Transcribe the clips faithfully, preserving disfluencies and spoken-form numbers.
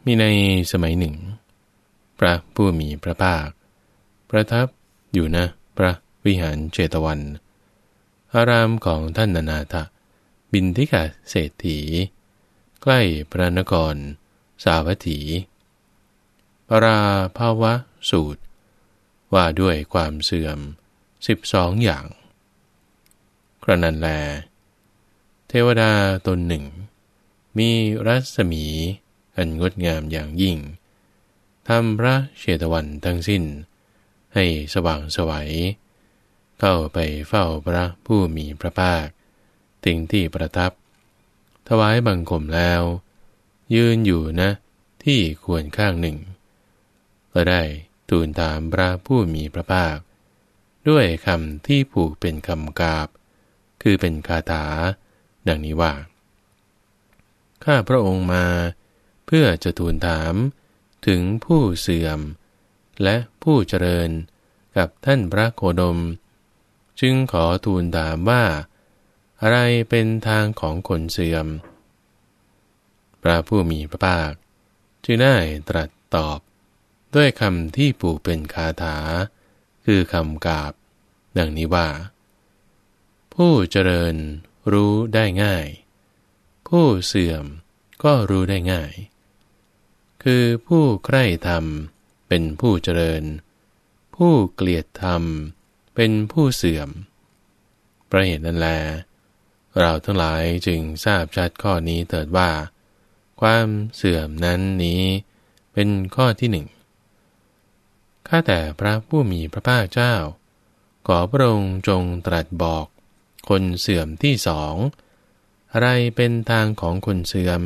มีในสมัยหนึ่งพระผู้มีพระภาคประทับอยู่ณพระวิหารเชตวัน อารามของท่านนานาถบิณฑิกเศรษฐีใกล้พระนครสาวัตถีปราภาวะสูตรว่าด้วยความเสื่อมสิบสองอย่างครั้นนั้นแลเทวดาตนหนึ่งมีรัศมีอันงดงามอย่างยิ่งทำพระเชตวันทั้งสิ้นให้สว่างไสวเข้าไปเฝ้าพระผู้มีพระภาคถึงที่ประทับถวายบังคมแล้วยืนอยู่ณที่ควรข้างหนึ่งก็ได้ทูลถามพระผู้มีพระภาคด้วยคำที่ผูกเป็นคำกาบคือเป็นคาถาดังนี้ว่าข้าพระองค์มาเพื่อจะทูลถามถึงผู้เสื่อมและผู้เจริญกับท่านพระโคดมจึงขอทูลถามว่าอะไรเป็นทางของคนเสื่อมพระผู้มีพระภาคจึงได้ตรัสตอบด้วยคำที่ผูกเป็นคาถาคือคำกาบดังนี้ว่าผู้เจริญรู้ได้ง่ายผู้เสื่อมก็รู้ได้ง่ายคือผู้ใคร่ธรรมเป็นผู้เจริญผู้เกลียดธรรมเป็นผู้เสื่อมเพราะเหตุนั้นแลเราทั้งหลายจึงทราบชัดข้อนี้เถิดว่าความเสื่อมนั้นนี้เป็นข้อที่หนึ่งข้าแต่พระผู้มีพระภาคเจ้าขอพระองค์จงตรัสบอกคนเสื่อมที่สองอะไรเป็นทางของคนเสื่อม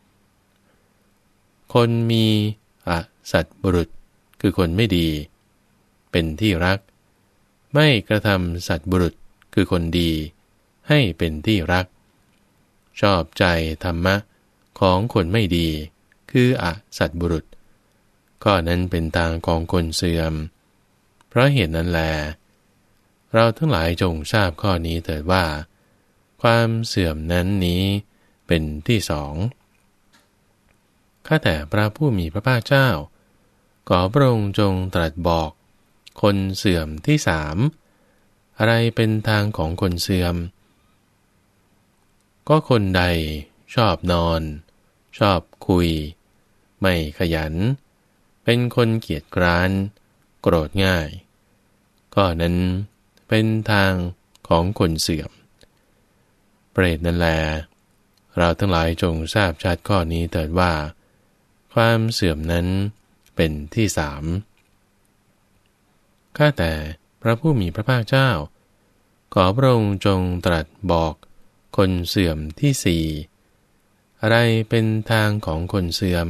คนมีอสัตบุรุษคือคนไม่ดีเป็นที่รักไม่กระทำสัตบุรุษคือคนดีให้เป็นที่รักชอบใจธรรมะของคนไม่ดีคืออสัตบุรุษข้อนั้นเป็นทางของคนเสื่อมเพราะเหตุนั้นแลเราทั้งหลายจงทราบข้อนี้เถิดว่าความเสื่อมนั้นนี้เป็นที่สองข้าแต่พระผู้มีพระภาคเจ้าขอพระองค์จงตรัสบอกคนเสื่อมที่สามอะไรเป็นทางของคนเสื่อมก็คนใดชอบนอนชอบคุยไม่ขยันเป็นคนเกียจคร้านโกรธง่ายก็นั้นเป็นทางของคนเสื่อมเปรตนั่นแลเราทั้งหลายจงทราบชัดข้อนี้เถิดว่าความเสื่อมนั้นเป็นที่สามข้าแต่พระผู้มีพระภาคเจ้าขอพระองค์จงตรัสบอกคนเสื่อมที่สี่อะไรเป็นทางของคนเสื่อม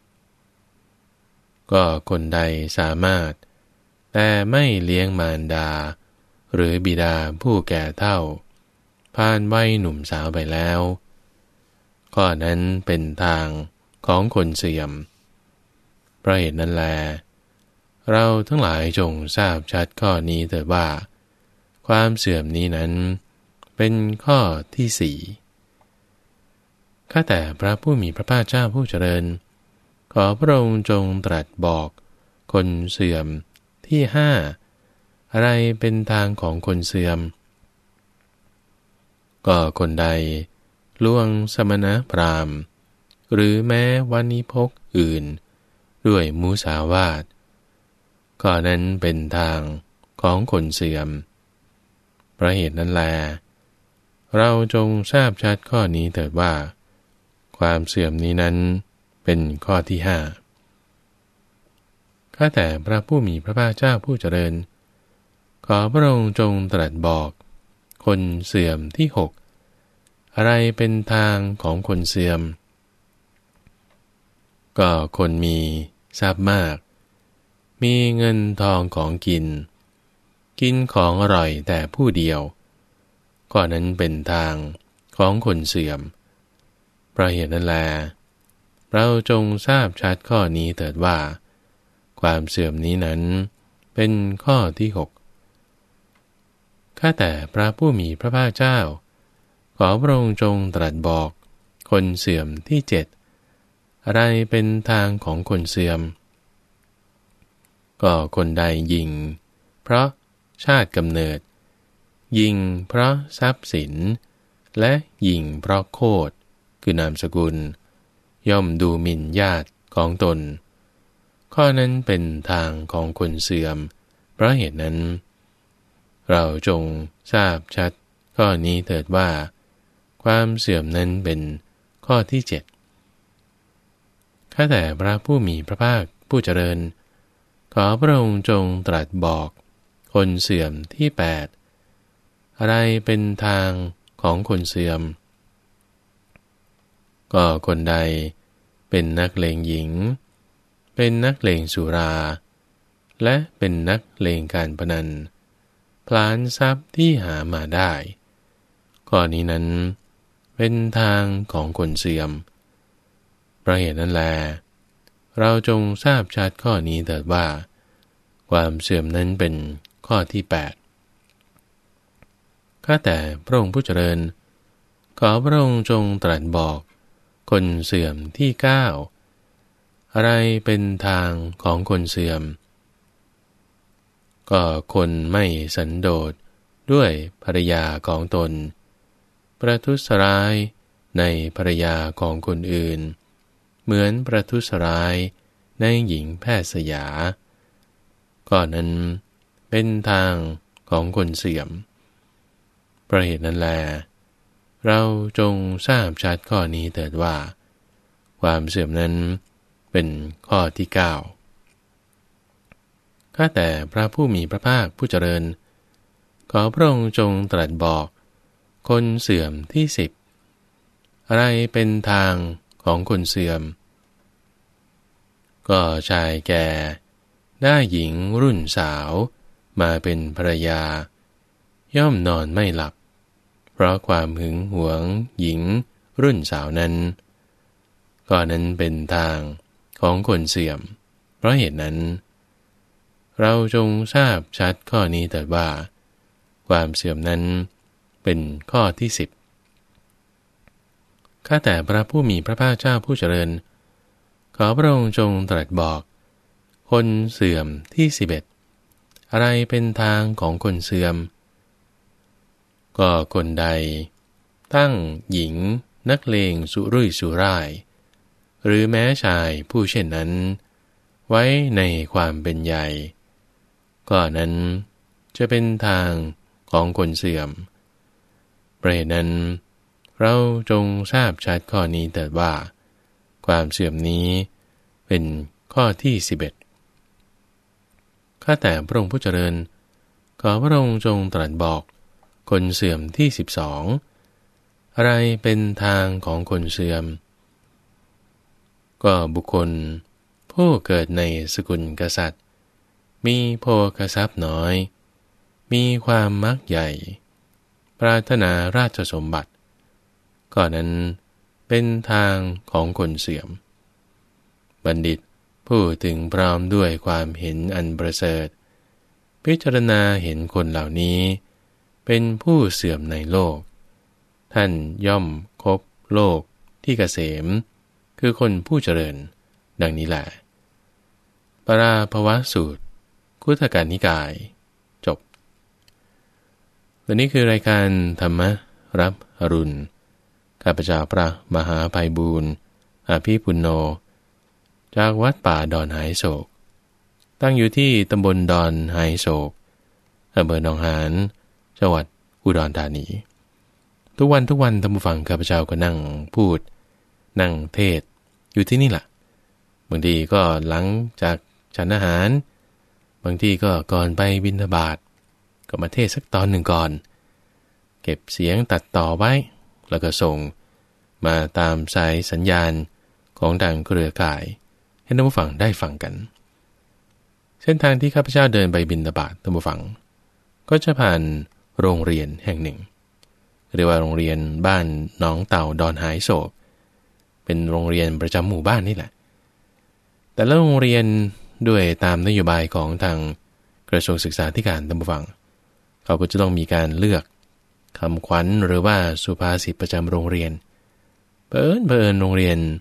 ก็คนใดสามารถแต่ไม่เลี้ยงมารดาหรือบิดาผู้แก่เฒ่าผ่านวัยหนุ่มสาวไปแล้วข้อนั้นเป็นทางของคนเสื่อมเพราะเหตุนั้นแลเราทั้งหลายจงทราบชัดข้อนี้เถิดว่าความเสื่อมนี้นั้นเป็นข้อที่สี่ข้าแต่พระผู้มีพระภาคเจ้าผู้เจริญขอพระองค์จงตรัสบอกคนเสื่อมที่ห้าอะไรเป็นทางของคนเสื่อมก็คนใดล่วงสมณพราหมณ์หรือแม้วานิพกอื่นด้วยมุสาวาทก็นั้นเป็นทางของคนเสื่อมเพราะเหตุนั้นแลเราจงทราบชัดข้อนี้เถิดว่าความเสื่อมนี้นั้นเป็นข้อที่ห้าข้าแต่พระผู้มีพระภาคเจ้าผู้เจริญขอพระองค์จงตรัสบอกคนเสื่อมที่หกอะไรเป็นทางของคนเสื่อมก็คนมีทรัพย์มากมีเงินทองของกินกินของอร่อยแต่ผู้เดียวก็นั้นเป็นทางของคนเสื่อมเพราะเหตุนั้นแลเราจงทราบชัดข้อนี้เถิดว่าความเสื่อมนี้นั้นเป็นข้อที่หกข้าแต่พระผู้มีพระภาคเจ้าขอพระองค์จงตรัสบอกคนเสื่อมที่เจ็ดอะไรเป็นทางของคนเสื่อมก็คนใดยิงเพราะชาติกำเนิดยิงเพราะทรัพย์สินและยิงเพราะโคตรคือนามสกุลย่อมดูหมิ่นญาติของตนข้อนั้นเป็นทางของคนเสื่อมเพราะเหตุนั้นเราจงทราบชัดข้อนี้เถิดว่าความเสื่อมนั้นเป็นข้อที่เจ็ดข้าแต่พระผู้มีพระภาคผู้เจริญขอพระองค์จงตรัสบอกคนเสื่อมที่แปดอะไรเป็นทางของคนเสื่อมก็คนใดเป็นนักเลงหญิงเป็นนักเลงสุราและเป็นนักเลงการพนันพลานทรัพย์ที่หามาได้ข้อนี้นั้นเป็นทางของคนเสื่อมเพราะเหตุนั้นแลเราจงทราบชัดข้อนี้เถิดว่าความเสื่อมนั้นเป็นข้อที่แปดข้าแต่พระองค์ผู้เจริญขอพระองค์จงตรัสบอกคนเสื่อมที่เก้าอะไรเป็นทางของคนเสื่อมก็คนไม่สันโดษด้วยภรรยาของตนประทุษร้ายในภรรยาของคนอื่นเหมือนประทุษร้ายในหญิงแพทย์สยาก็นั้นเป็นทางของคนเสื่อมเพราะเหตุนั้นแลเราจงทราบชัดข้อนี้เถิดว่าความเสื่อมนั้นเป็นข้อที่เก้าข้าแต่พระผู้มีพระภาคผู้เจริญขอพระองค์จงตรัสบอกคนเสื่อมที่สิบอะไรเป็นทางของคนเสื่อมก็ชายแก่ได้หญิงรุ่นสาวมาเป็นภรรยาย่อมนอนไม่หลับเพราะความหึงหวงหญิงรุ่นสาวนั้นก็นั้นเป็นทางของคนเสื่อมเพราะเหตุนั้นเราจงทราบชัดข้อนี้เถิดว่าความเสื่อมนั้นเป็นข้อที่สิบข้าแต่พระผู้มีพระภาคเจ้าผู้เจริญขอพระองค์จงตรัสบอกคนเสื่อมที่สิบเอ็ดอะไรเป็นทางของคนเสื่อมก็คนใดตั้งหญิงนักเลงสุรุ่ยสุร่ายหรือแม้ชายผู้เช่นนั้นไว้ในความเป็นใหญ่ก็นั้นจะเป็นทางของคนเสื่อมเพราะเหตุนั้นเราจงทราบชัดข้อนี้เถิดว่าความเสื่อมนี้เป็นข้อที่สิบเอ็ดข้าแต่พระองค์ผู้เจริญขอพระองค์จงตรัสบอกคนเสื่อมที่สิบสองอะไรเป็นทางของคนเสื่อมก็บุคคลผู้เกิดในสกุลกษัตริย์มีโภคทรัพย์น้อยมีความมักใหญ่ปรารถนาราชสมบัติก็นั้นเป็นทางของคนเสื่อมบัณฑิตผู้ถึงพร้อมด้วยความเห็นอันประเสริฐพิจารณาเห็นคนเหล่านี้เป็นผู้เสื่อมในโลกท่านย่อมคบโลกที่เกษมคือคนผู้เจริญดังนี้แหละปราภวสูตรคุถกนิกายจบวันนี้คือรายการธรรมรับอรุณข้าพเจ้าพระมหาไพบูลย์อภิปุณโญจากวัดป่าดอนหายโศกตั้งอยู่ที่ตำบลดอนหายโศกอำเภอหนองหานจังหวัดอุดรธานีทุกวันทุกวันท่านผู้ฟังข้าพเจ้าก็นั่งพูดนั่งเทศอยู่ที่นี่แหละบางทีก็หลังจากฉันอาหารบางทีก็ก่อนไปบิณฑบาตก็มาเทศสักตอนหนึ่งก่อนเก็บเสียงตัดต่อไว้แล้วก็ส่งมาตามสายสัญญาณของทางเครือข่ายให้ท่านผู้ฟังได้ฟังกันเส้นทางที่ข้าพเจ้าเดินไปบิณฑบาตท่านผู้ฟังก็จะผ่านโรงเรียนแห่งหนึ่งเรียกว่าโรงเรียนบ้านหนองเต่าดอนหายโศกเป็นโรงเรียนประจำหมู่บ้านนี่แหละแต่ละโรงเรียนด้วยตามนโยบายของทางกระทรวงศึกษาธิการท่านผู้ฟังเขาก็จะต้องมีการเลือกคำขวัญหรือว่าสุภาษิตประจำโรงเรียนเผอิญเผอิญโรงเรียน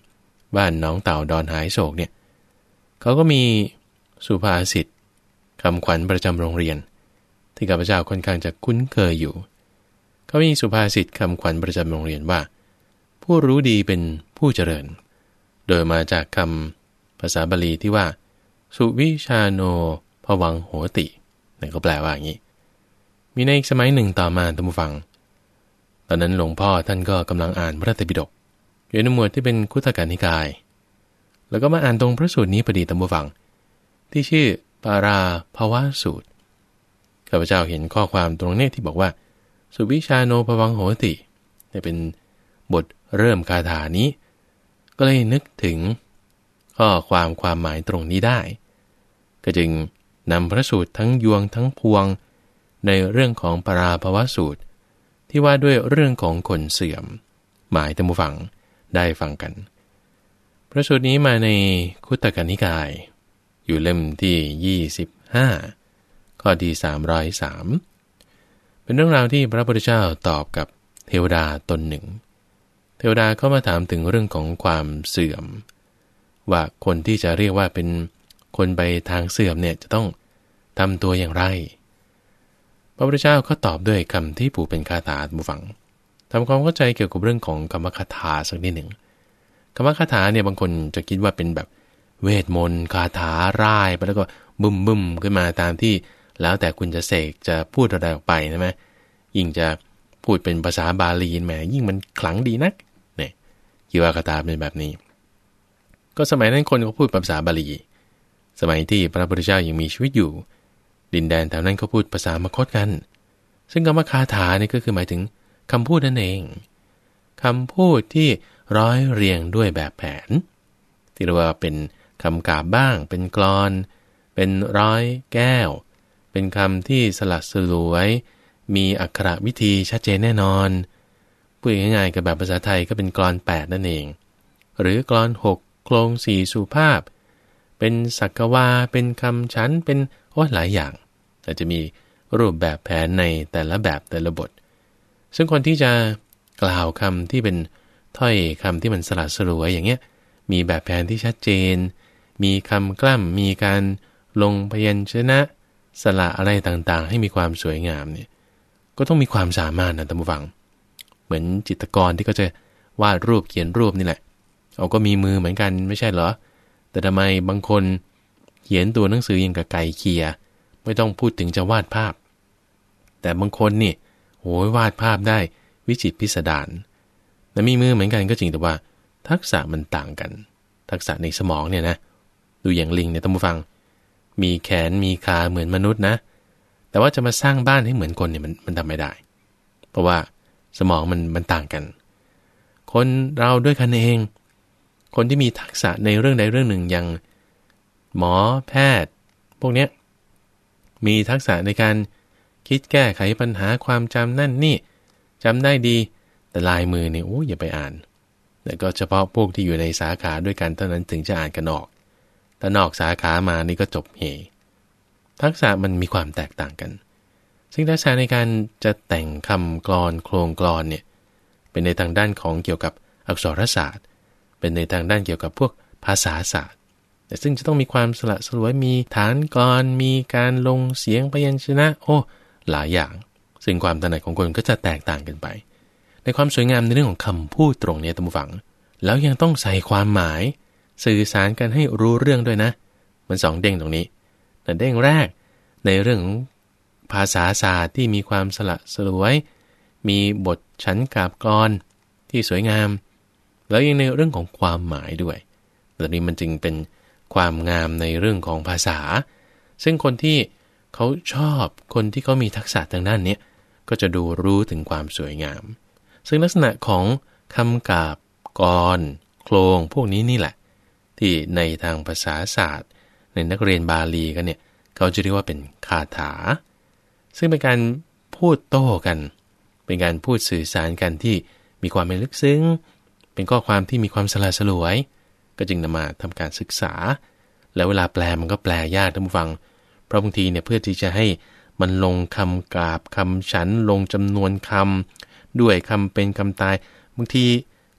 บ้านน้องเต่าดอนหายโศกเนี่ยเขาก็มีสุภาษิตคำขวัญประจำโรงเรียนที่ข้าพเจ้าค่อนข้างจะคุ้นเคยอยู่เขามีสุภาษิตคำขวัญประจำโรงเรียนว่าผู้รู้ดีเป็นผู้เจริญโดยมาจากคำภาษาบาลีที่ว่าสุวิชาโนภวังโหตินั่นก็แปลว่าอย่างนี้มีในอีกสมัยหนึ่งต่อมาท่านผู้ฟังตอนนั้นหลวงพ่อท่านก็กำลังอ่านพระไตรปิฎกอยู่ในหมวดที่เป็นคุตตกนิกายแล้วก็มาอ่านตรงพระสูตรนี้พอดีท่านผู้ฟังที่ชื่อปาราภวสูตรข้าพเจ้าเห็นข้อความตรงนี้ที่บอกว่าสุวิชาโนภวังโหตินี่เป็นบทเริ่มคาถานี้ก็เลยนึกถึงข้อความความหมายตรงนี้ได้ก็จึงนำพระสูตรทั้งยวงทั้งพวงในเรื่องของปาราภวสูตรที่ว่าด้วยเรื่องของคนเสื่อมหมายท่านผู้ฟังได้ฟังกันพระสูตรนี้มาในคุตตกนิกายอยู่เล่มที่ยี่สิบห้าข้อที่สามร้อยสามเป็นเรื่องราวที่พระพุทธเจ้าตอบกับเทวดาตนหนึ่งเทวดาก็มาถามถึงเรื่องของความเสื่อมว่าคนที่จะเรียกว่าเป็นคนไปทางเสื่อมเนี่ยจะต้องทำตัวอย่างไรพระพุทธเจ้าก็ตอบด้วยคำที่ปู่เป็นคาถาบุฟังทำความเข้าใจเกี่ยวกับเรื่องของคำคาถาสักนิดหนึ่งคำคาถาเนี่ยบางคนจะคิดว่าเป็นแบบเวทมนต์คาถาร่ายไปแล้วก็บึ้มบึ้มขึ้นมาตามที่แล้วแต่คุณจะเสกจะพูดอะไรออกไปใช่ไหมยิ่งจะพูดเป็นภาษาบาลีแหมยิ่งมันขลังดีนักเนี่ยคิดว่าคาถาเป็นแบบนี้ก็สมัยนั้นคนก็พูดภาษาบาลีสมัยที่พระพุทธเจ้ายังมีชีวิตอยู่ดินแดนแถวนั้นก็พูดภาษามคธกันซึ่งคำว่าคาถานี่ก็คือหมายถึงคำพูดนั่นเองคำพูดที่ร้อยเรียงด้วยแบบแผนที่เรียกว่าเป็นคำกาบบ้างเป็นกลอนเป็นร้อยแก้วเป็นคำที่สลัดสลวยมีอักขระวิธีชัดเจนแน่นอนพูดง่ายๆกับแบบภาษาไทยก็เป็นกลอนแปดนั่นเองหรือกลอนหกโครงสี่สุภาพเป็นสักวาเป็นคำชั้นเป็นโอ้หลายอย่างแต่จะมีรูปแบบแผนในแต่ละแบบแต่ละบทซึ่งคนที่จะกล่าวคำที่เป็นถ้อยคำที่มันสลัดสลวยอย่างเงี้ยมีแบบแผนที่ชัดเจนมีคำกล้ำมีการลงพยัญชนะสระอะไรต่างๆให้มีความสวยงามเนี่ยก็ต้องมีความสามารถนะท่านผู้ฟังเหมือนจิตรกรที่เขาจะวาดรูปเขียนรูปนี่แหละเอาก็มีมือเหมือนกันไม่ใช่เหรอแต่ทำไมบางคนเขียนตัวหนังสืออย่างกับไก่เคียไม่ต้องพูดถึงจะวาดภาพแต่บางคนนี่โหยวาดภาพได้วิจิตรพิสดารแต่มีมือเหมือนกันก็จริงแต่ว่าทักษะมันต่างกันทักษะในสมองเนี่ยนะดูอย่างลิงเนี่ยท่านผู้ฟังมีแขนมีขาเหมือนมนุษย์นะแต่ว่าจะมาสร้างบ้านให้เหมือนคนเนี่ยมันมันทำไม่ได้เพราะว่าสมองมันมันต่างกันคนเราด้วยกันเองคนที่มีทักษะในเรื่องใดเรื่องหนึ่งอย่างหมอแพทย์พวกเนี้ยมีทักษะในการคิดแก้ไขปัญหาความจำนั่นนี่จำได้ดีแต่ลายมือเนี่ยโอ้อย่าไปอ่านแต่ก็เฉพาะพวกที่อยู่ในสาขาด้วยกันเท่านั้นถึงจะอ่านกันออกแต่นอกสาขามานี่ก็จบเหทักษะมันมีความแตกต่างกันซึ่งทักษะในการจะแต่งคำกลอนโครงกลอนเนี่ยเป็นในทางด้านของเกี่ยวกับอักษรศาสตร์เป็นในทางด้านเกี่ยวกับพวกภาษาศาสตร์แต่ซึ่งจะต้องมีความสละสลวยมีฐานกลอนมีการลงเสียงพยัญชนะโอ้หลายอย่างซึ่งความถนัดของคนก็จะแตกต่างกันไปในความสวยงามในเรื่องของคำพูดตรงนี้ท่านผู้ฟังแล้วยังต้องใส่ความหมายสื่อสารกันให้รู้เรื่องด้วยนะมันสองเด้งตรงนี้แต่เด้งแรกในเรื่องของภาษาศาสตร์ที่มีความสละสลวยมีบทฉันกาบกลอนที่สวยงามแล้วยังในเรื่องของความหมายด้วยตอนนี้มันจึงเป็นความงามในเรื่องของภาษาซึ่งคนที่เขาชอบคนที่เขามีทักษะทางด้านนี้ก็จะดูรู้ถึงความสวยงามซึ่งลักษณะของคำกาบกรโครงพวกนี้นี่แหละที่ในทางภาษาศาสตร์ในนักเรียนบาลีกันเนี่ยเขาจะเรียกว่าเป็นคาถาซึ่งเป็นการพูดโต้กันเป็นการพูดสื่อสารกันที่มีความเป็นลึกซึ้งเป็นข้อความที่มีความสละสลวยก็จึงนำมาทำการศึกษาแล้วเวลาแปลมันก็แปลยากท่านผู้ฟังเพราะบางทีเนี่ยเพื่อที่จะให้มันลงคำกาบคำฉันลงจำนวนคำด้วยคำเป็นคำตายบางที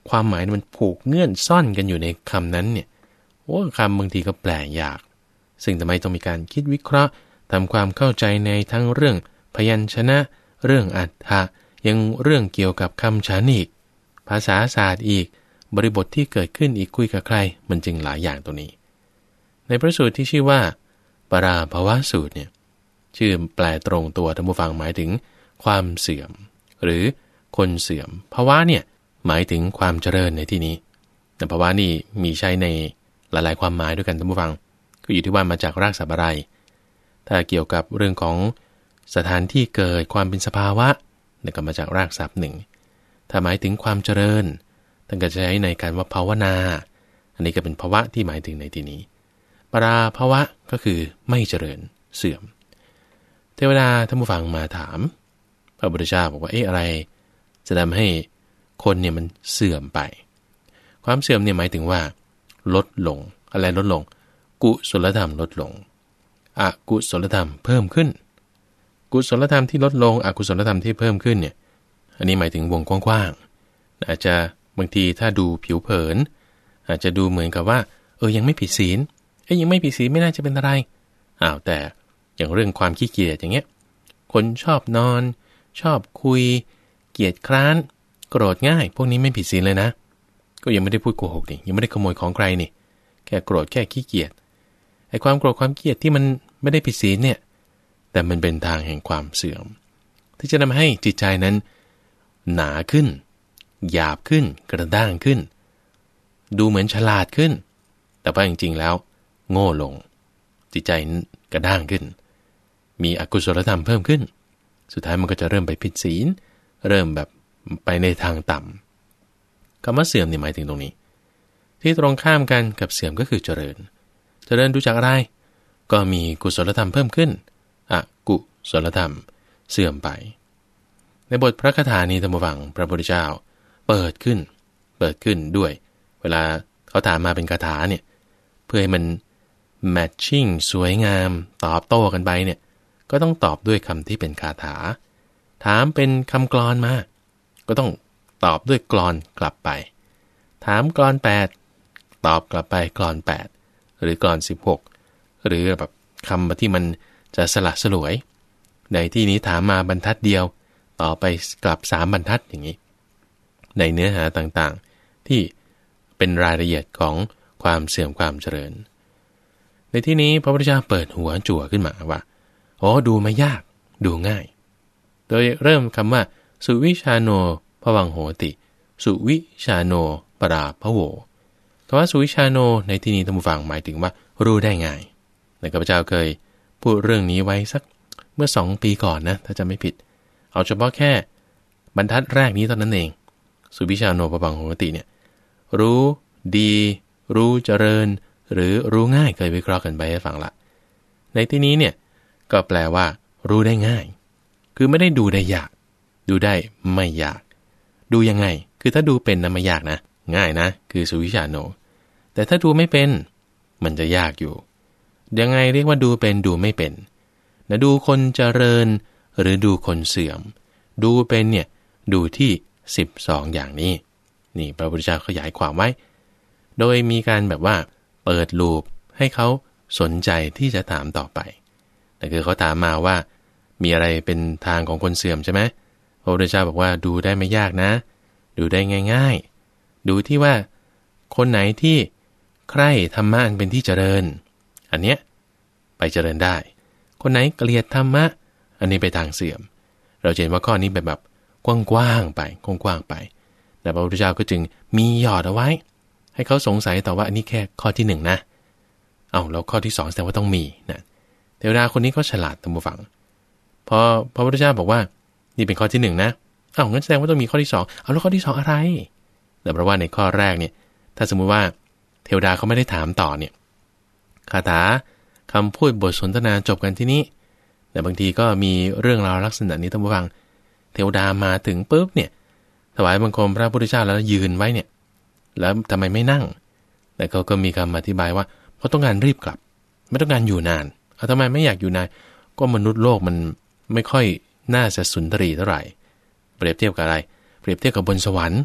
ความหมายมันผูกเงื่อนซ่อนกันอยู่ในคำนั้นเนี่ยโอ้คำบางทีก็แปลยากซึ่งทำไมต้องมีการคิดวิเคราะห์ทำความเข้าใจในทั้งเรื่องพยัญชนะเรื่องอรรถะยังเรื่องเกี่ยวกับคำฉันอีกภาษาศาสตร์อีกบริบทที่เกิดขึ้นอีกคุยกับใครมันจึงหลายอย่างตัวนี้ในพระสูตรที่ชื่อว่าปราภวสูตรเนี่ยชื่อแปลตรงตัวท่านผู้ฟังหมายถึงความเสื่อมหรือคนเสื่อมภาวะเนี่ยหมายถึงความเจริญในที่นี้แต่ภาวะนี่มีใช้ในหลายๆความหมายด้วยกันท่านผู้ฟังก็อยู่ที่ว่ามาจากรากศัพท์อะไรถ้าเกี่ยวกับเรื่องของสถานที่เกิดความเป็นสภาวะนั่นก็มาจากรากศัพท์หนึ่งถ้าหมายถึงความเจริญท่านก็จะใช้ในการว่าภาวนาอันนี้ก็เป็นภาวะที่หมายถึงในที่นี้ปราภาวะก็คือไม่เจริญเสื่อมเทวดาท่านผู้ฟังมาถามพระพุทธเจ้าบอกว่าเอ๊ะอะไรจะทำให้คนเนี่ยมันเสื่อมไปความเสื่อมเนี่ยหมายถึงว่าลดลงอะไรลดลงกุศลธรรมลดลงอกุศลธรรมเพิ่มขึ้นกุศลธรรมที่ลดลงอกุศลธรรมที่เพิ่มขึ้นเนี่ยอันนี้หมายถึงวงกว้างๆอาจจะบางทีถ้าดูผิวเผินอาจจะดูเหมือนกับว่าเออยังไม่ผิดศีลเอ้ยยังไม่ผิดศีลไม่น่าจะเป็นอะไรอ้าวแต่อย่างเรื่องความขี้เกียจอย่างเงี้ยคนชอบนอนชอบคุยเกียจคร้านโกรธง่ายพวกนี้ไม่ผิดศีลเลยนะก็ยังไม่ได้พูดโกหกนี่ยังไม่ได้ขโมยของใครนี่แค่โกรธแค่ขี้เกียจไอ้ความโกรธความเกลียดที่มันไม่ได้ผิดศีลเนี่ยแต่มันเป็นทางแห่งความเสื่อมที่จะทำให้จิตใจนั้นหนาขึ้นหยาบขึ้นกระด้างขึ้นดูเหมือนฉลาดขึ้นแต่ว่าจริงๆแล้วโง่ลงจิตใจกระด้างขึ้นมีอกุศลธรรมเพิ่มขึ้นสุดท้ายมันก็จะเริ่มไปผิดศีลเริ่มแบบไปในทางต่ำคำว่าเสื่อมนี่หมายถึงตรงนี้ที่ตรงข้ามกันกับเสื่อมก็คือเจริญเจริญดูจากอะไรก็มีกุศลธรรมเพิ่มขึ้นอกุศลธรรมเสื่อมไปในบทพระคาถานี้ท่านผู้ฟังพระพุทธเจ้าเปิดขึ้นเปิดขึ้นด้วยเวลาเขาถามมาเป็นคาถาเนี่ยเพื่อให้มันแมทชิ่งสวยงามตอบโต้กันไปเนี่ยก็ต้องตอบด้วยคำที่เป็นคาถาถามเป็นคำกลอนมาก็ต้องตอบด้วยกลอนกลับไปถามกลอนแปดตอบกลับไปกลอนแปดหรือกลอนสิบหกหรือแบบคำที่มันจะสละสลวยในที่นี้ถามมาบรรทัดเดียวต่อไปกลับสามบรรทัดอย่างนี้ในเนื้อหาต่างๆที่เป็นรายละเอียดของความเสื่อมความเจริญในที่นี้พระพุทธเจ้าเปิดหัวจั่วขึ้นมาว่าโอ้ดูไม่ยากดูง่ายโดยเริ่มคำว่าสุวิชาโนภวังโหติสุวิชาโนปราภโวคำว่าสุวิชาโนในที่นี้ท่านผู้ฟังหมายถึงว่ารู้ได้ง่ายในข้าพเจ้าเคยพูดเรื่องนี้ไว้สักเมื่อสองปีก่อนนะถ้าจะไม่ผิดเอาเฉพาะแค่บรรทัดแรกนี้เท่านั้นเองสุวิชาโนภวังโหติเนี่ยรู้ดีรู้เจริญหรือรู้ง่ายเคยวิเคราะห์กันไปให้ฟังละในที่นี้เนี่ยก็แปลว่ารู้ได้ง่ายคือไม่ได้ดูได้ยากดูได้ไม่ยากดูยังไงคือถ้าดูเป็นนะไม่ยากนะง่ายนะคือสุวิชาโนแต่ถ้าดูไม่เป็นมันจะยากอยู่ยังไงเรียกว่าดูเป็นดูไม่เป็นนะดูคนเจริญหรือดูคนเสื่อมดูเป็นเนี่ยดูที่สิบสองอย่างนี้นี่พระพุทธเจ้าขยายความไว้โดยมีการแบบว่าเปิดลูปให้เขาสนใจที่จะถามต่อไปแต่คือเขาถามมาว่ามีอะไรเป็นทางของคนเสื่อมใช่ไหมพระพุทธเจ้าบอกว่าดูได้ไม่ยากนะดูได้ง่ายๆดูที่ว่าคนไหนที่ใคร่ธรรมะอันเป็นที่เจริญอันเนี้ยไปเจริญได้คนไหนเกลียดธรรมะอันนี้ไปทางเสื่อมเราเห็นว่าข้อนี้เป็นแบบกว้างๆไปกว้างๆไปแต่พระพุทธเจ้าก็จึงมีหยอดเอาไว้ให้เขาสงสัยต่อว่าอันนี้แค่ข้อที่หนึ่งนะเอาแล้วข้อที่สองแสดงว่าต้องมีนะเทวดาคนนี้ก็ฉลาดท่านผู้ฟังพอพระพุทธเจ้าบอกว่านี่เป็นข้อที่หนึ่งนะเอ้างั้นแสดงว่าต้องมีข้อที่สองเอาแล้วข้อที่สองอะไรแต่เพราะว่าในข้อแรกเนี่ยถ้าสมมุติว่าเทวดาเขาไม่ได้ถามต่อเนี่ยคาถาคำพูดบทสนทนาจบกันที่นี้แต่บางทีก็มีเรื่องราวลักษณะนี้ท่านผู้ฟังเทวดามาถึงปุ๊บเนี่ยถวายบังคมพระพุทธเจ้าแล้วยืนไว้เนี่ยแล้วทำไมไม่นั่งแต่เขาก็มีคำอธิบายว่าเพราะต้องการรีบกลับไม่ต้องการอยู่นานเอาทำไมไม่อยากอยู่นานก็มนุษย์โลกมันไม่ค่อยน่าจะสุนทรีเท่าไหร่เปรียบเทียบกับอะไรเปรียบเทียบกับบนสวรรค์โ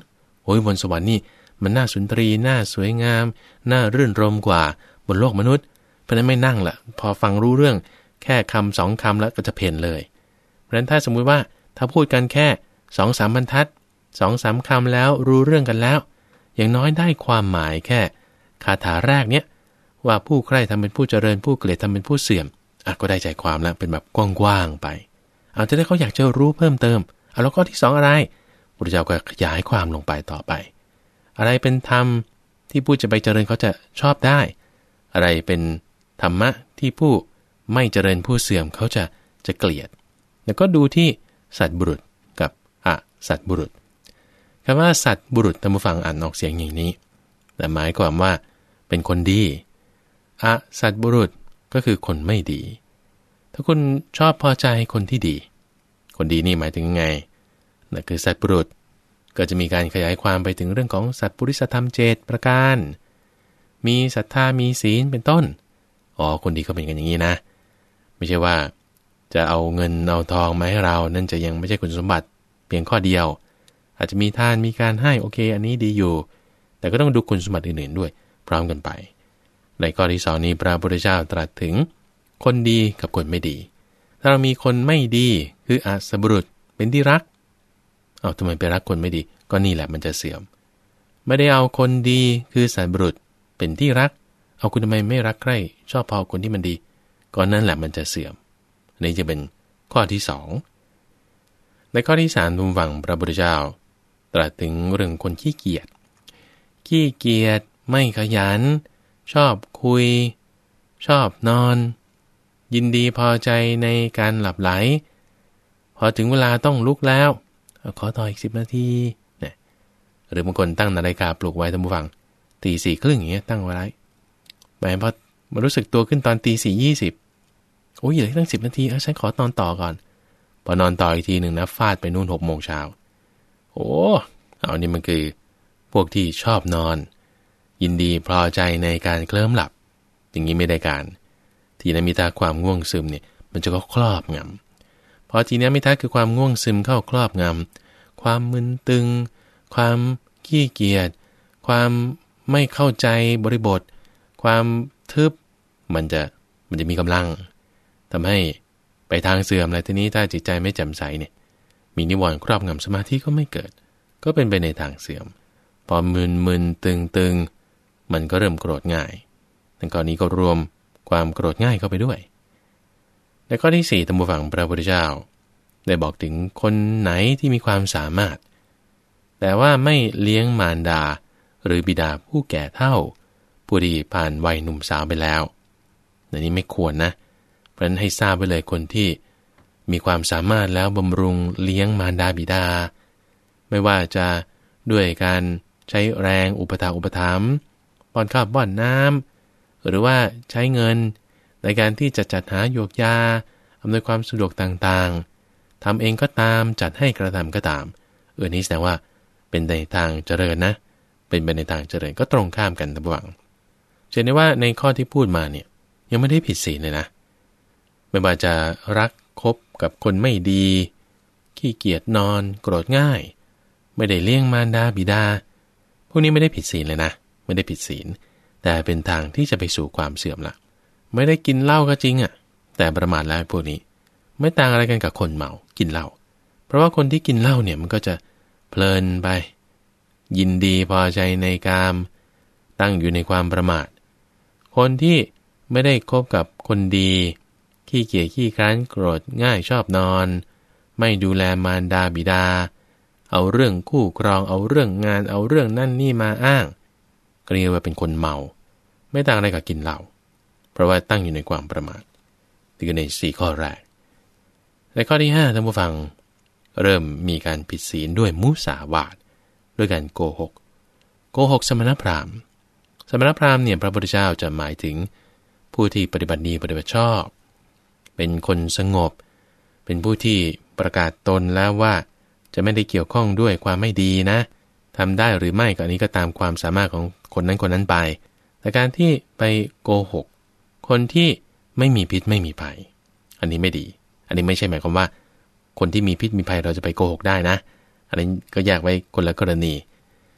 โอ้ยบนสวรรค์นี่มันน่าสุนทรีน่าสวยงามน่ารื่นรมกว่าบนโลกมนุษย์เพราะนั้นไม่นั่งละพอฟังรู้เรื่องแค่คำสองคำแล้วก็จะเพ่นเลยเพราะฉะนั้นถ้าสมมุติว่าถ้าพูดกันแค่สองสามบรรทัดสองสามคำแล้วรู้เรื่องกันแล้วอย่างน้อยได้ความหมายแค่คาถาแรกเนี้ยว่าผู้ใคร่ทำเป็นผู้เจริญผู้เกลียดทำเป็นผู้เสื่อมอ่ะก็ได้ใจความแล้วเป็นแบบกว้างๆไปเอาจะได้เขาอยากจะรู้เพิ่มเติมเอาแล้วก็ที่สองอะไรพระเจ้าก็ขยายความลงไปต่อไปอะไรเป็นธรรมที่ผู้จะไปเจริญเขาจะชอบได้อะไรเป็นธรรมะที่ผู้ไม่เจริญผู้เสื่อมเขาจะจะเกลียดแล้วก็ดูที่สัตบุรุษกับอสัตบุรุษคำว่าสัตบุรุษท่านผู้ฟังอ่านออกเสียงอย่างนี้แต่หมายความว่าเป็นคนดีอสัตบุรุษก็คือคนไม่ดีถ้าคุณชอบพอใจคนที่ดีคนดีนี่หมายถึงไงนั่นคือสัตบุรุษก็จะมีการขยายความไปถึงเรื่องของสัตปุริสธรรมเจ็ดประการมีศรัทธามีศีลเป็นต้นอ๋อคนดีก็เป็นกันอย่างนี้นะไม่ใช่ว่าจะเอาเงินเอาทองมาให้เรานั่นจะยังไม่ใช่คุณสมบัติเพียงข้อเดียวอาจจะมีทานมีการให้โอเคอันนี้ดีอยู่แต่ก็ต้องดูคุณสมบัติอื่นๆด้วยพร้อมกันไปในข้อที่สองนี้พระพุทธเจ้าตรัสถึงคนดีกับคนไม่ดีถ้าเรามีคนไม่ดีคืออสัตบุรุษเป็นที่รักเอาทำไมไปรักคนไม่ดีก็นี่แหละมันจะเสื่อมไม่ได้เอาคนดีคือสัตบุรุษเป็นที่รักเอาคุณทำไมไม่รักใคร่ชอบพอคนที่มันดีก็นั่นแหละมันจะเสื่อมอันนี้จะเป็นข้อที่สองในข้อที่สามทุกฝั่งพระพุทธเจ้าตรัสถึงเรื่องคนขี้เกียจขี้เกียจไม่ขยันชอบคุยชอบนอนยินดีพอใจในการหลับไหลพอถึงเวลาต้องลุกแล้วขอต่ออีกสิบนาทีเนี่ยหรือบางคนตั้งนาฬิกาปลุกไว้ท่านผู้ฟังตีสี่ครึ่งอย่างเงี้ยตั้งไว้แหมพอมารู้สึกตัวขึ้นตอนตีสี่ยี่สิบโอ้ยเหลือตั้งสิบนาทีเออฉันขอนอนต่อก่อนพอนอนต่ออีกทีหนึ่งนะฟาดไปนู่นหกโมงเช้าโอ้เอานี่มันคือพวกที่ชอบนอนยินดีพอใจในการเคลิ้มหลับอย่างนี้ไม่ได้การทีนมิทาความง่วงซึมเนี่ยมันจะก็ครอบงำพอทีนมิทาคือความง่วงซึมเข้าครอบงำความมึนตึงความขี้เกียจความไม่เข้าใจบริบทความทึบมันจะมันจะมีกำลังทำให้ไปทางเสื่อมอะไรทีนี้ถ้าจิตใจไม่แจ่มใสเนี่ยมีนิวรณ์ครอบงำสมาธิก็ไม่เกิดก็เป็นไปในทางเสื่อมพอมึนมึนตึงตึงมันก็เริ่มโกรธง่ายในกรณีก็รวมความโกรธง่ายเข้าไปด้วยในข้อที่สี่ท่านผู้ฟังพระพุทธเจ้าได้บอกถึงคนไหนที่มีความสามารถแต่ว่าไม่เลี้ยงมารดาหรือบิดาผู้แก่เฒ่าผู้ที่ผ่านวัยหนุ่มสาวไปแล้วอันนี้ไม่ควรนะเพราะฉะนั้นให้ทราบไว้เลยคนที่มีความสามารถแล้วบำรุงเลี้ยงมารดาบิดาไม่ว่าจะด้วยการใช้แรงอุปถาอุปถัมภ์ป้อนข้าวป้อนน้ำหรือว่าใช้เงินในการที่จะจัดหาโยกยาอำนวยความสะดวกต่างๆทำเองก็ตามจัดให้กระทำก็ตามเออนี้แสดงว่าเป็นในทางเจริญนะเป็นไปในทางเจริญก็ตรงข้ามกันทั้งหวังเช่นได้ว่าในข้อที่พูดมาเนี่ยยังไม่ได้ผิดศีลเลยนะไม่ว่าจะรักคบกับคนไม่ดีขี้เกียจนอนโกรธง่ายไม่ได้เลี้ยงมารดาบิดาพวกนี้ไม่ได้ผิดศีลเลยนะไม่ได้ผิดศีลแต่เป็นทางที่จะไปสู่ความเสื่อมละไม่ได้กินเหล้าก็จริงอ่ะแต่ประมาทแล้วพวกนี้ไม่ต่างอะไรกันกับคนเมากินเหล้าเพราะว่าคนที่กินเหล้าเนี่ยมันก็จะเพลินไปยินดีพอใจในกามตั้งอยู่ในความประมาทคนที่ไม่ได้คบกับคนดีขี้เกียจขี้คร้านโกรธง่ายชอบนอนไม่ดูแลมารดาบิดาเอาเรื่องคู่ครองเอาเรื่องงานเอาเรื่องนั่นนี่มาอ้างก็เรียกว่าเป็นคนเมาไม่ต่างอะไรกับกินเหล้าเพราะว่าตั้งอยู่ในความประมาทที่คือในสี่ข้อแรกในข้อที่ห้าท่านผู้ฟังเริ่มมีการผิดศีลด้วยมุสาวาทด้วยการโกหกโกหกสมณพราหมณ์สมณพราหมณ์เนี่ยพระพุทธเจ้าจะหมายถึงผู้ที่ปฏิบัติดีปฏิบัติชอบเป็นคนสงบเป็นผู้ที่ประกาศตนแล้วว่าจะไม่ได้เกี่ยวข้องด้วยความไม่ดีนะทำได้หรือไม่ก็อันนี้ก็ตามความสามารถของคนนั้นคนนั้นไปแต่การที่ไปโกหกคนที่ไม่มีพิษไม่มีภัยอันนี้ไม่ดีอันนี้ไม่ใช่หมายความว่าคนที่มีพิษมีภัยเราจะไปโกหกได้นะอันนี้ก็แยกไว้คนละกรณี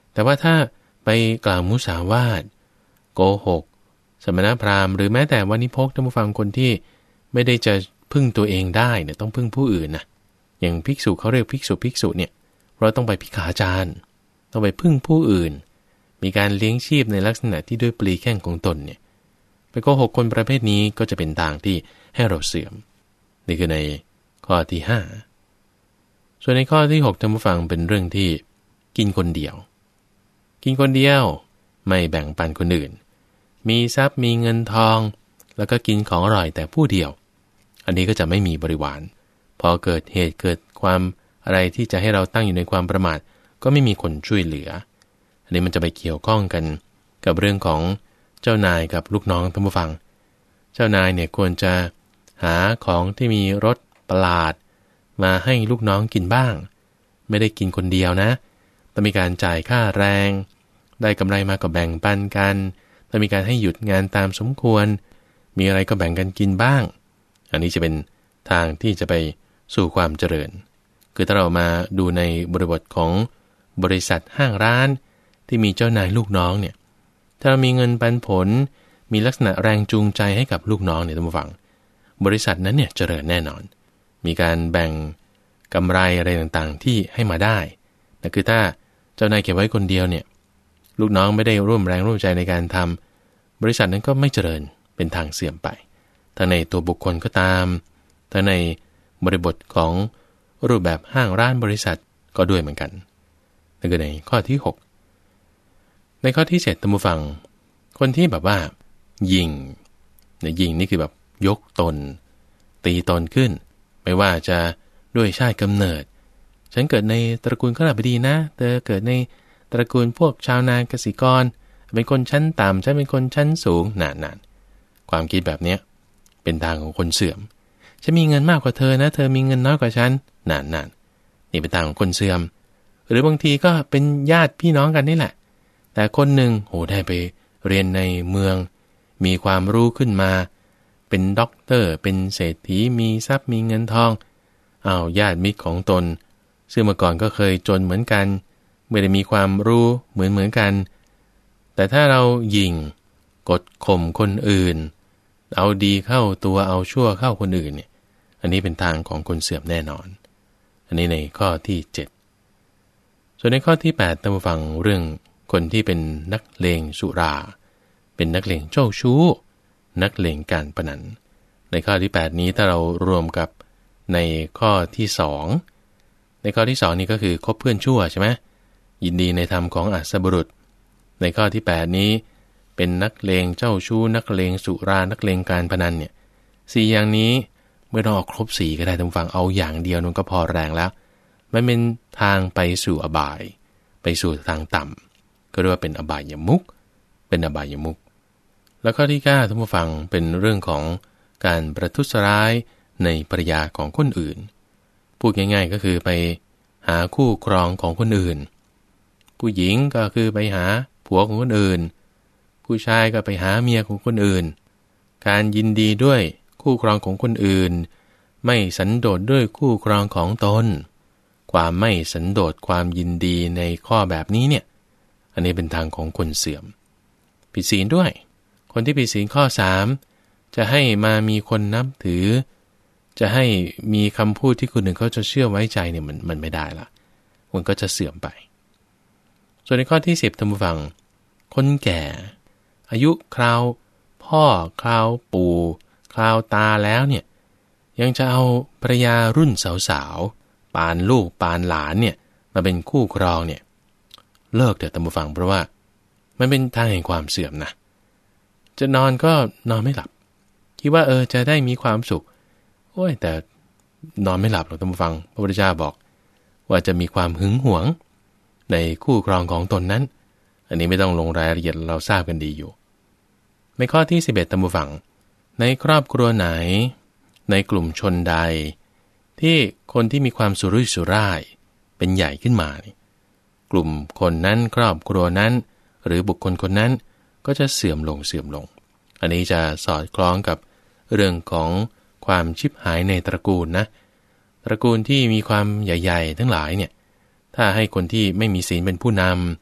แต่ว่าถ้าไปกล่าวมุสาวาทโกหกสมณพราหมณ์หรือแม้แต่วานิพกท่านผู้ฟังคนที่ไม่ได้จะพึ่งตัวเองได้เนี่ยต้องพึ่งผู้อื่นนะอย่างภิกษุเขาเรียกภิกษุภิกษุเนี่ยเราต้องไปภิกขาจารย์ต้องไปพึ่งผู้อื่นมีการเลี้ยงชีพในลักษณะที่ด้วยปลีแข้งของตนเนี่ยไปโกหกคนประเภทนี้ก็จะเป็นทางที่ให้เราเสื่อมนี่คือในข้อที่ห้าส่วนในข้อที่หกท่านผู้ฟังเป็นเรื่องที่กินคนเดียวกินคนเดียวไม่แบ่งปันคนอื่นมีทรัพย์มีเงินทองแล้วก็กินของอร่อยแต่ผู้เดียวอันนี้ก็จะไม่มีบริวารพอเกิดเหตุเกิดความอะไรที่จะให้เราตั้งอยู่ในความประมาทก็ไม่มีคนช่วยเหลืออันนี้มันจะไปเกี่ยวข้องกันกับเรื่องของเจ้านายกับลูกน้องท่านผู้ฟังเจ้านายเนี่ยควรจะหาของที่มีรสประหลาดมาให้ลูกน้องกินบ้างไม่ได้กินคนเดียวนะต้องมีการจ่ายค่าแรงได้กำไรมาก็แบ่งปันกันต้องมีการให้หยุดงานตามสมควรมีอะไรก็แบ่งกันกินบ้างอันนี้จะเป็นทางที่จะไปสู่ความเจริญคือถ้าเรามาดูในบริบทของบริษัทห้างร้านที่มีเจ้านายลูกน้องเนี่ยถ้าเรามีเงินปันผลมีลักษณะแรงจูงใจให้กับลูกน้องเนี่ยท่านผู้ฟังบริษัทนั้นเนี่ยเจริญแน่นอนมีการแบ่งกำไรอะไรต่างๆที่ให้มาได้นั่นคือถ้าเจ้านายเก็บไว้คนเดียวเนี่ยลูกน้องไม่ได้ร่วมแรงร่วมใจในการทำบริษัทนั้นก็ไม่เจริญเป็นทางเสื่อมไปทั้งในตัวบุคคลก็ตามทั้งในบริบทของรูปแบบห้างร้านบริษัทก็ด้วยเหมือนกันนั่นคือในข้อที่หกในข้อที่เจ็ดท่านผู้ฟังคนที่แบบว่ายิงในยิงนี่คือแบบยกตนตีตนขึ้นไม่ว่าจะด้วยชาติกำเนิดฉันเกิดในตระกูลข้าราชบดีนะเธอเกิดในตระกูลพวกชาวนาเกษตรกรเป็นคนชั้นต่ำฉันเป็นคนชั้นสูงนานๆความคิดแบบนี้เป็นทางของคนเสื่อมฉันมีเงินมากกว่าเธอนะเธอมีเงินน้อยกว่าฉันนานๆนี่เป็นทางของคนเสื่อมหรือบางทีก็เป็นญาติพี่น้องกันนี่แหละแต่คนหนึ่งโหได้ไปเรียนในเมืองมีความรู้ขึ้นมาเป็นด็อกเตอร์เป็นเศรษฐีมีทรัพย์มีเงินทองอ้าวญาติมิตรของตนซึ่งเมื่อก่อนก็เคยจนเหมือนกันไม่ได้มีความรู้เหมือนเหมือนกันแต่ถ้าเรายิงกดข่มคนอื่นเอาดีเข้าตัวเอาชั่วเข้าคนอื่นเนี่ยอันนี้เป็นทางของคนเสื่อมแน่นอนอันนี้ในข้อที่เจ็ดส่วนในข้อที่แปดท่านผู้ฟังเรื่องคนที่เป็นนักเลงสุราเป็นนักเลงเจ้าชู้นักเลงการพนันในข้อที่แปดนี้ถ้าเรารวมกับในข้อที่สองในข้อที่สองนี้ก็คือคบเพื่อนชั่วใช่ไหมยินดีในธรรมของอัศบุรุษในข้อที่แปดนี้เป็นนักเลงเจ้าชู้นักเลงสุรานักเลงการพนันเนี่ยสี่อย่างนี้ไม่ต้องเอาครบสี่ก็ได้ท่านฟังเอาอย่างเดียวนั้นก็พอแรงแล้วมันเป็นทางไปสู่อบายไปสู่ทางต่ำก็เรียกว่าเป็นอบายมุขเป็นอบายมุขแล้วข้อที่เก้าท่านผู้ฟังเป็นเรื่องของการประทุษร้ายในภรรยาของคนอื่นพูดง่ายๆก็คือไปหาคู่ครองของคนอื่นผู้หญิงก็คือไปหาผัวของคนอื่นผู้ชายก็ไปหาเมียของคนอื่นการยินดีด้วยคู่ครองของคนอื่นไม่สันโดษด้วยคู่ครองของตนความไม่สันโดษความยินดีในข้อแบบนี้เนี่ยอันนี้เป็นทางของคนเสื่อมผิดศีลด้วยคนที่ผิดศีลข้อสามจะให้มามีคนนับถือจะให้มีคำพูดที่คนหนึ่งเขาจะเชื่อไว้ใจเนี่ยมันมันไม่ได้ละมันก็จะเสื่อมไปส่วนในข้อที่สิบท่านผู้ฟังคนแก่อายุคราวพ่อคราวปู่คราวตาแล้วเนี่ยยังจะเอาภรรยารุ่นสาวๆปานลูกปานหลานเนี่ยมาเป็นคู่ครองเนี่ยเลิกเถอะท่านผู้ฟังเพราะว่ามันเป็นทางแห่งความเสื่อมนะจะนอนก็นอนไม่หลับคิดว่าเออจะได้มีความสุขโอ้ยแต่นอนไม่หลับหรอกท่านผู้ฟังพระพุทธเจ้าบอกว่าจะมีความหึงหวงในคู่ครองของตนนั้นอันนี้ไม่ต้องลงรายละเอียดเราทราบกันดีอยู่ในข้อที่สิบเอ็ดท่านผู้ฟังในครอบครัวไหนในกลุ่มชนใดที่คนที่มีความสุรุ่ยสุร่ายเป็นใหญ่ขึ้นมากลุ่มคนนั้นครอบครัวนั้นหรือบุคคลคนนั้นก็จะเสื่อมลงเสื่อมลงอันนี้จะสอดคล้องกับเรื่องของความชิบหายในตระกูลนะตระกูลที่มีความใหญ่ๆทั้งหลายเนี่ยถ้าให้คนที่ไม่มีศีลเป็นผู้นำ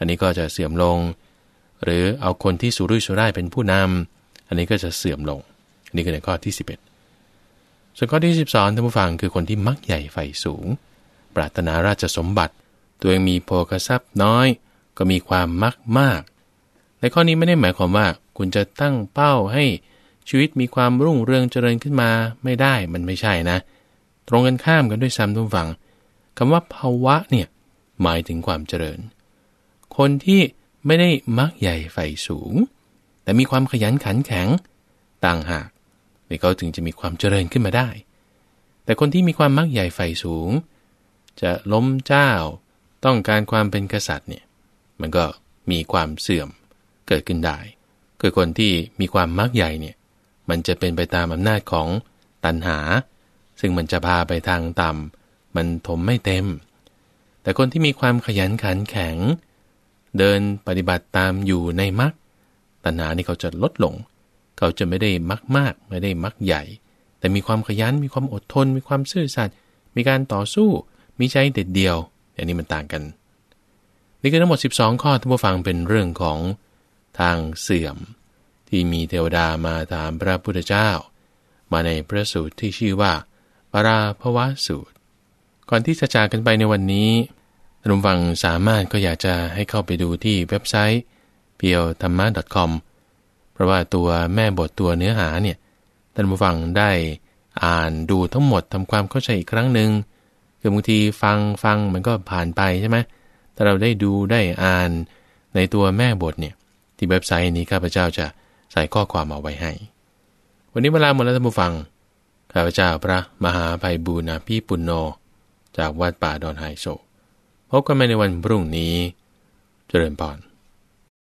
อันนี้ก็จะเสื่อมลงหรือเอาคนที่สุรุ่ยสุร่ายเป็นผู้นำอันนี้ก็จะเสื่อมลงอันนี้คือในข้อที่สิบเอ็ดส่วนข้อที่สิบสองท่านผู้ฟังคือคนที่มักใหญ่ใฝ่สูงปรารถนาราชสมบัติตัวเองมีโภคทรัพย์น้อยก็มีความมักมากในข้อนี้ไม่ได้หมายความว่าคุณจะตั้งเป้าให้ชีวิตมีความรุ่งเรืองเจริญขึ้นมาไม่ได้มันไม่ใช่นะตรงกันข้ามกันด้วยซ้ำท่านผู้ฟังคำว่าภาวะเนี่ยหมายถึงความเจริญคนที่ไม่ได้มักใหญ่ใฝ่สูงแต่มีความขยันขันแข็งต่างหากนี่เขาถึงจะมีความเจริญขึ้นมาได้แต่คนที่มีความมักใหญ่ใฝ่สูงจะล้มเจ้าต้องการความเป็นกษัตริย์เนี่ยมันก็มีความเสื่อมเกิดขึ้นได้คือคนที่มีความมักใหญ่เนี่ยมันจะเป็นไปตามอำนาจของตัณหาซึ่งมันจะพาไปทางต่ำมันถมไม่เต็มแต่คนที่มีความขยันขันแข็งเดินปฏิบัติตามอยู่ในมรรคตัณหานี่เขาจะลดลงเขาจะไม่ได้มักมากไม่ได้มักใหญ่แต่มีความขยันมีความอดทนมีความซื่อสัตย์มีการต่อสู้มีใจเด็ดเดียวอันนี้มันต่างกันนี่คือทั้งหมดสิบสองข้อท่านผู้ฟังเป็นเรื่องของทางเสื่อมที่มีเทวดามาถามพระพุทธเจ้ามาในพระสูตรที่ชื่อว่าปราภวสูตรก่อนที่จะจากกันไปในวันนี้ท่านผู้ฟังสามารถก็อยากจะให้เข้าไปดูที่เว็บไซต์ เพียวธรรมะ .com เพราะว่าตัวแม่บทตัวเนื้อหาเนี่ยท่านผู้ฟังได้อ่านดูทั้งหมดทำความเข้าใจอีกครั้งหนึ่งคือบางทีฟังฟังมันก็ผ่านไปใช่ไหมถ้าเราได้ดูได้อ่านในตัวแม่บทเนี่ยที่เว็บไซต์นี้ข้าพเจ้าจะใส่ข้อความเอาไว้ให้วันนี้เวลาหมดแล้วท่านผู้ฟังข้าพเจ้าพระมหาไพบูลย์อภิปุณโญจากวัดป่าดอนไฮโศกพบกันใหม่ในวันพรุ่งนี้เจริญพร